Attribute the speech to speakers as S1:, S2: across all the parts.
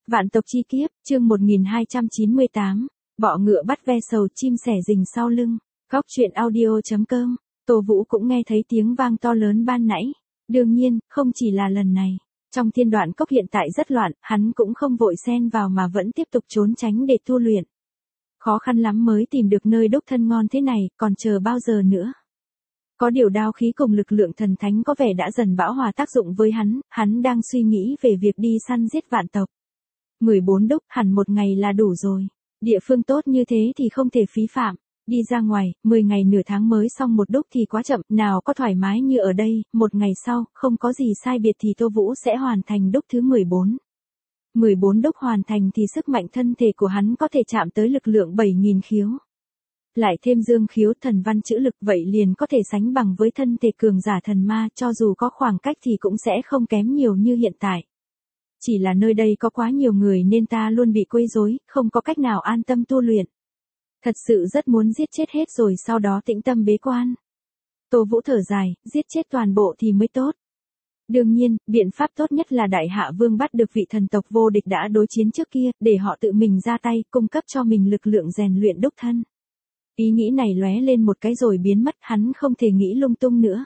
S1: Vạn tộc chi kiếp, chương 1298, bọ ngựa bắt ve sầu chim sẻ rình sau lưng, góc truyện audio.com, Tô Vũ cũng nghe thấy tiếng vang to lớn ban nãy. Đương nhiên, không chỉ là lần này. Trong thiên đoạn cốc hiện tại rất loạn, hắn cũng không vội xen vào mà vẫn tiếp tục trốn tránh để tu luyện. Khó khăn lắm mới tìm được nơi đúc thân ngon thế này, còn chờ bao giờ nữa. Có điều đao khí cùng lực lượng thần thánh có vẻ đã dần bão hòa tác dụng với hắn đang suy nghĩ về việc đi săn giết vạn tộc. 14 đúc hẳn một ngày là đủ rồi. Địa phương tốt như thế thì không thể phí phạm. Đi ra ngoài, 10 ngày nửa tháng mới xong một đúc thì quá chậm, nào có thoải mái như ở đây, một ngày sau, không có gì sai biệt thì Tô Vũ sẽ hoàn thành đúc thứ 14. 14 đúc hoàn thành thì sức mạnh thân thể của hắn có thể chạm tới lực lượng 7.000 khiếu. Lại thêm dương khiếu thần văn chữ lực vậy liền có thể sánh bằng với thân thể cường giả thần ma, cho dù có khoảng cách thì cũng sẽ không kém nhiều như hiện tại. Chỉ là nơi đây có quá nhiều người nên ta luôn bị quấy rối, không có cách nào an tâm tu luyện. Thật sự rất muốn giết chết hết rồi sau đó tĩnh tâm bế quan. Tô Vũ thở dài, giết chết toàn bộ thì mới tốt. Đương nhiên, biện pháp tốt nhất là Đại Hạ Vương bắt được vị thần tộc vô địch đã đối chiến trước kia, để họ tự mình ra tay, cung cấp cho mình lực lượng rèn luyện đúc thân. Ý nghĩ này lóe lên một cái rồi biến mất, hắn không thể nghĩ lung tung nữa.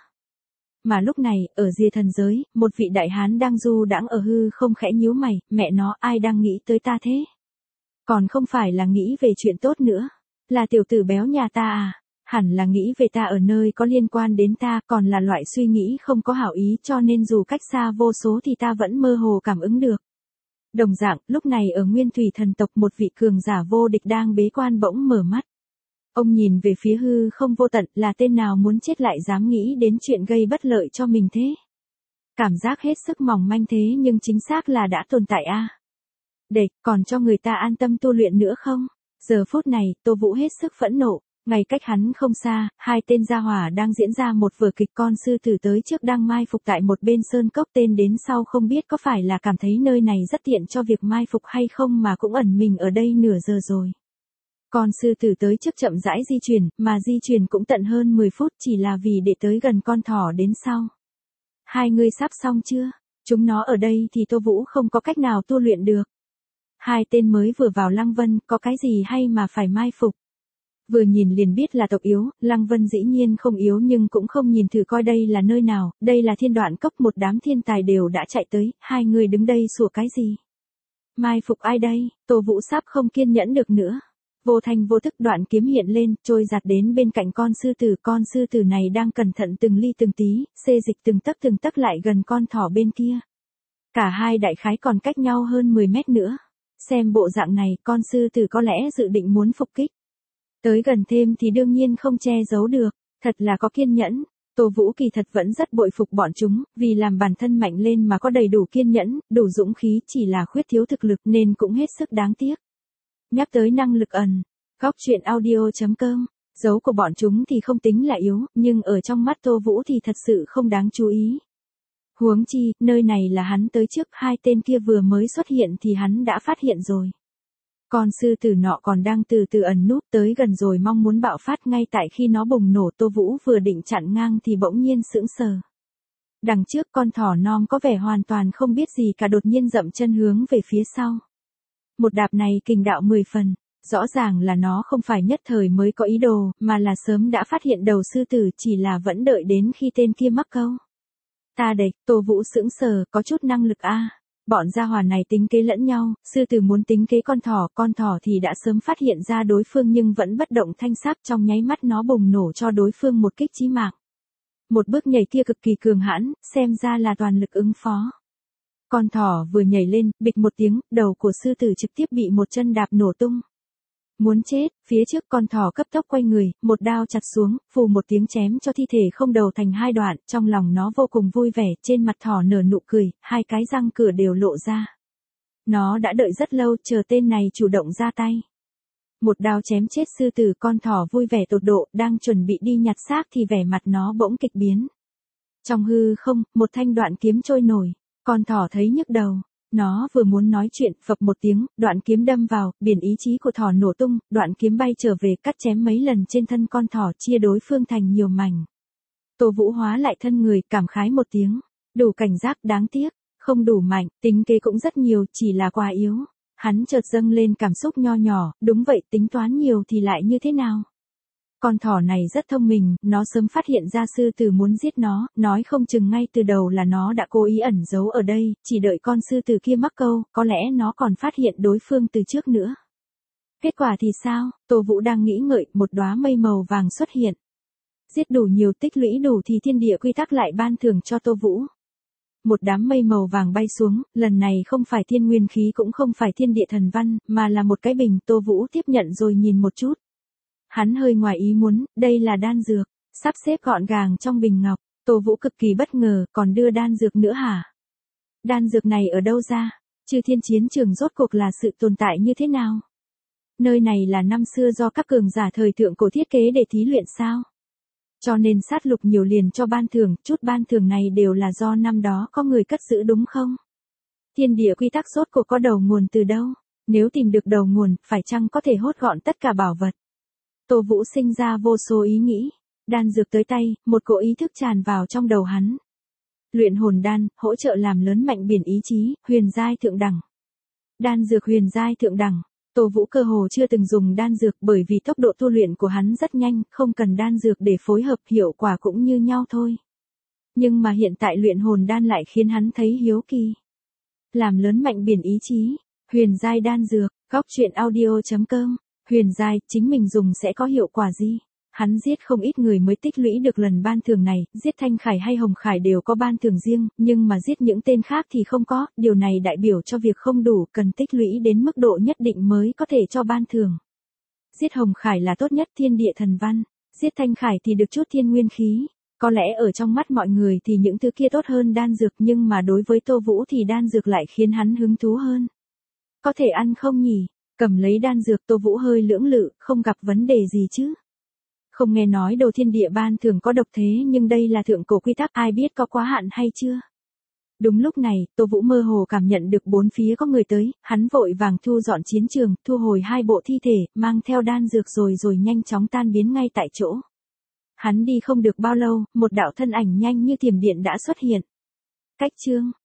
S1: Mà lúc này, ở Diê thần giới, một vị đại hán đang du đãng ở hư không khẽ nhíu mày, mẹ nó ai đang nghĩ tới ta thế? Còn không phải là nghĩ về chuyện tốt nữa, là tiểu tử béo nhà ta à? Hẳn là nghĩ về ta ở nơi có liên quan đến ta, còn là loại suy nghĩ không có hảo ý cho nên dù cách xa vô số thì ta vẫn mơ hồ cảm ứng được. Đồng dạng, lúc này ở Nguyên Thủy thần tộc một vị cường giả vô địch đang bế quan bỗng mở mắt. Ông nhìn về phía hư không vô tận, là tên nào muốn chết lại dám nghĩ đến chuyện gây bất lợi cho mình thế? Cảm giác hết sức mỏng manh thế nhưng chính xác là đã tồn tại a. Để, còn cho người ta an tâm tu luyện nữa không? Giờ phút này, Tô Vũ hết sức phẫn nộ, ngay cách hắn không xa, hai tên gia hỏa đang diễn ra một vở kịch con sư tử tới trước đang mai phục tại một bên sơn cốc tên đến sau không biết có phải là cảm thấy nơi này rất tiện cho việc mai phục hay không mà cũng ẩn mình ở đây nửa giờ rồi. Con sư tử tới trước chậm rãi di chuyển, mà di chuyển cũng tận hơn 10 phút chỉ là vì để tới gần con thỏ đến sau. Hai người sắp xong chưa? Chúng nó ở đây thì Tô Vũ không có cách nào tu luyện được. Hai tên mới vừa vào Lăng Vân, có cái gì hay mà phải mai phục. Vừa nhìn liền biết là tộc yếu, Lăng Vân dĩ nhiên không yếu nhưng cũng không nhìn thử coi đây là nơi nào, đây là thiên đoạn cốc, một đám thiên tài đều đã chạy tới, hai người đứng đây sủa cái gì? Mai phục ai đây? Tô Vũ sắp không kiên nhẫn được nữa. Vô thanh vô thức đoạn kiếm hiện lên, trôi giạt đến bên cạnh con sư tử này đang cẩn thận từng ly từng tí, xê dịch từng tấc lại gần con thỏ bên kia. Cả hai đại khái còn cách nhau hơn 10 mét nữa. Xem bộ dạng này, con sư tử có lẽ dự định muốn phục kích. Tới gần thêm thì đương nhiên không che giấu được, thật là có kiên nhẫn. Tô Vũ kỳ thật vẫn rất bội phục bọn chúng, vì làm bản thân mạnh lên mà có đầy đủ kiên nhẫn, đủ dũng khí, chỉ là khuyết thiếu thực lực nên cũng hết sức đáng tiếc. Nhắc tới năng lực ẩn, góc truyện audio.com, dấu của bọn chúng thì không tính là yếu, nhưng ở trong mắt Tô Vũ thì thật sự không đáng chú ý. Huống chi, nơi này là hắn tới trước, hai tên kia vừa mới xuất hiện thì hắn đã phát hiện rồi. Con sư tử nọ còn đang từ từ ẩn núp tới gần rồi mong muốn bạo phát, ngay tại khi nó bùng nổ Tô Vũ vừa định chặn ngang thì bỗng nhiên sững sờ. Đằng trước con thỏ non có vẻ hoàn toàn không biết gì cả đột nhiên dậm chân hướng về phía sau. Một đạp này kình đạo 10 phần, rõ ràng là nó không phải nhất thời mới có ý đồ, mà là sớm đã phát hiện đầu sư tử, chỉ là vẫn đợi đến khi tên kia mắc câu. Ta địch, Tô Vũ sững sờ, có chút năng lực a. Bọn gia hỏa này tính kế lẫn nhau, sư tử muốn tính kế con thỏ thì đã sớm phát hiện ra đối phương nhưng vẫn bất động thanh sắc, trong nháy mắt nó bùng nổ cho đối phương một kích chí mạng. Một bước nhảy kia cực kỳ cường hãn, xem ra là toàn lực ứng phó. Con thỏ vừa nhảy lên, bịch một tiếng, đầu của sư tử trực tiếp bị một chân đạp nổ tung. Muốn chết, phía trước con thỏ cấp tốc quay người, một đao chặt xuống, phù một tiếng chém cho thi thể không đầu thành hai đoạn, trong lòng nó vô cùng vui vẻ, trên mặt thỏ nở nụ cười, hai cái răng cửa đều lộ ra. Nó đã đợi rất lâu, chờ tên này chủ động ra tay. Một đao chém chết sư tử, con thỏ vui vẻ tột độ, đang chuẩn bị đi nhặt xác thì vẻ mặt nó bỗng kịch biến. Trong hư không, một thanh đoạn kiếm trôi nổi. Con thỏ thấy nhức đầu, nó vừa muốn nói chuyện, phập một tiếng, đoạn kiếm đâm vào, biển ý chí của thỏ nổ tung, đoạn kiếm bay trở về cắt chém mấy lần trên thân con thỏ, chia đối phương thành nhiều mảnh. Tô Vũ hóa lại thân người, cảm khái một tiếng, đủ cảnh giác, đáng tiếc, không đủ mạnh, tính kế cũng rất nhiều, chỉ là quá yếu. Hắn chợt dâng lên cảm xúc nho nhỏ, đúng vậy, tính toán nhiều thì lại như thế nào? Con thỏ này rất thông minh, nó sớm phát hiện ra sư tử muốn giết nó, nói không chừng ngay từ đầu là nó đã cố ý ẩn giấu ở đây, chỉ đợi con sư tử kia mắc câu, có lẽ nó còn phát hiện đối phương từ trước nữa. Kết quả thì sao? Tô Vũ đang nghĩ ngợi, một đóa mây màu vàng xuất hiện. Giết đủ nhiều, tích lũy đủ thì thiên địa quy tắc lại ban thưởng cho Tô Vũ. Một đám mây màu vàng bay xuống, lần này không phải thiên nguyên khí cũng không phải thiên địa thần văn, mà là một cái bình. Tô Vũ tiếp nhận rồi nhìn một chút. Hắn hơi ngoài ý muốn, đây là đan dược, sắp xếp gọn gàng trong bình ngọc. Tô Vũ cực kỳ bất ngờ, còn đưa đan dược nữa hả? Đan dược này ở đâu ra? Chư Thiên Chiến Trường rốt cuộc là sự tồn tại như thế nào? Nơi này là năm xưa do các cường giả thời thượng cổ thiết kế để thí luyện sao? Cho nên sát lục nhiều liền cho ban thưởng, chút ban thưởng này đều là do năm đó có người cất giữ đúng không? Thiên địa quy tắc rốt cuộc có đầu nguồn từ đâu? Nếu tìm được đầu nguồn, phải chăng có thể hốt gọn tất cả bảo vật? Tô Vũ sinh ra vô số ý nghĩ. Đan dược tới tay, một cỗ ý thức tràn vào trong đầu hắn. Luyện hồn đan, hỗ trợ làm lớn mạnh biển ý chí, huyền giai thượng đẳng. Đan dược huyền giai thượng đẳng. Tô Vũ cơ hồ chưa từng dùng đan dược bởi vì tốc độ tu luyện của hắn rất nhanh, không cần đan dược để phối hợp, hiệu quả cũng như nhau thôi. Nhưng mà hiện tại luyện hồn đan lại khiến hắn thấy hiếu kỳ. Làm lớn mạnh biển ý chí, huyền giai đan dược, góc truyện audio.com, huyền giai, chính mình dùng sẽ có hiệu quả gì? Hắn giết không ít người mới tích lũy được lần ban thưởng này, giết Thanh Khải hay Hồng Khải đều có ban thưởng riêng, nhưng mà giết những tên khác thì không có, điều này đại biểu cho việc không đủ, cần tích lũy đến mức độ nhất định mới có thể cho ban thưởng. Giết Hồng Khải là tốt nhất thiên địa thần văn, giết Thanh Khải thì được chút thiên nguyên khí. Có lẽ ở trong mắt mọi người thì những thứ kia tốt hơn đan dược, nhưng mà đối với Tô Vũ thì đan dược lại khiến hắn hứng thú hơn. Có thể ăn không nhỉ? Cầm lấy đan dược, Tô Vũ hơi lưỡng lự, không gặp vấn đề gì chứ? Không nghe nói đồ thiên địa ban thường có độc thế, nhưng đây là thượng cổ quy tắc, ai biết có quá hạn hay chưa? Đúng lúc này, Tô Vũ mơ hồ cảm nhận được bốn phía có người tới, hắn vội vàng thu dọn chiến trường, thu hồi hai bộ thi thể, mang theo đan dược rồi nhanh chóng tan biến ngay tại chỗ. Hắn đi không được bao lâu, một đạo thân ảnh nhanh như thiểm điện đã xuất hiện. Cách chương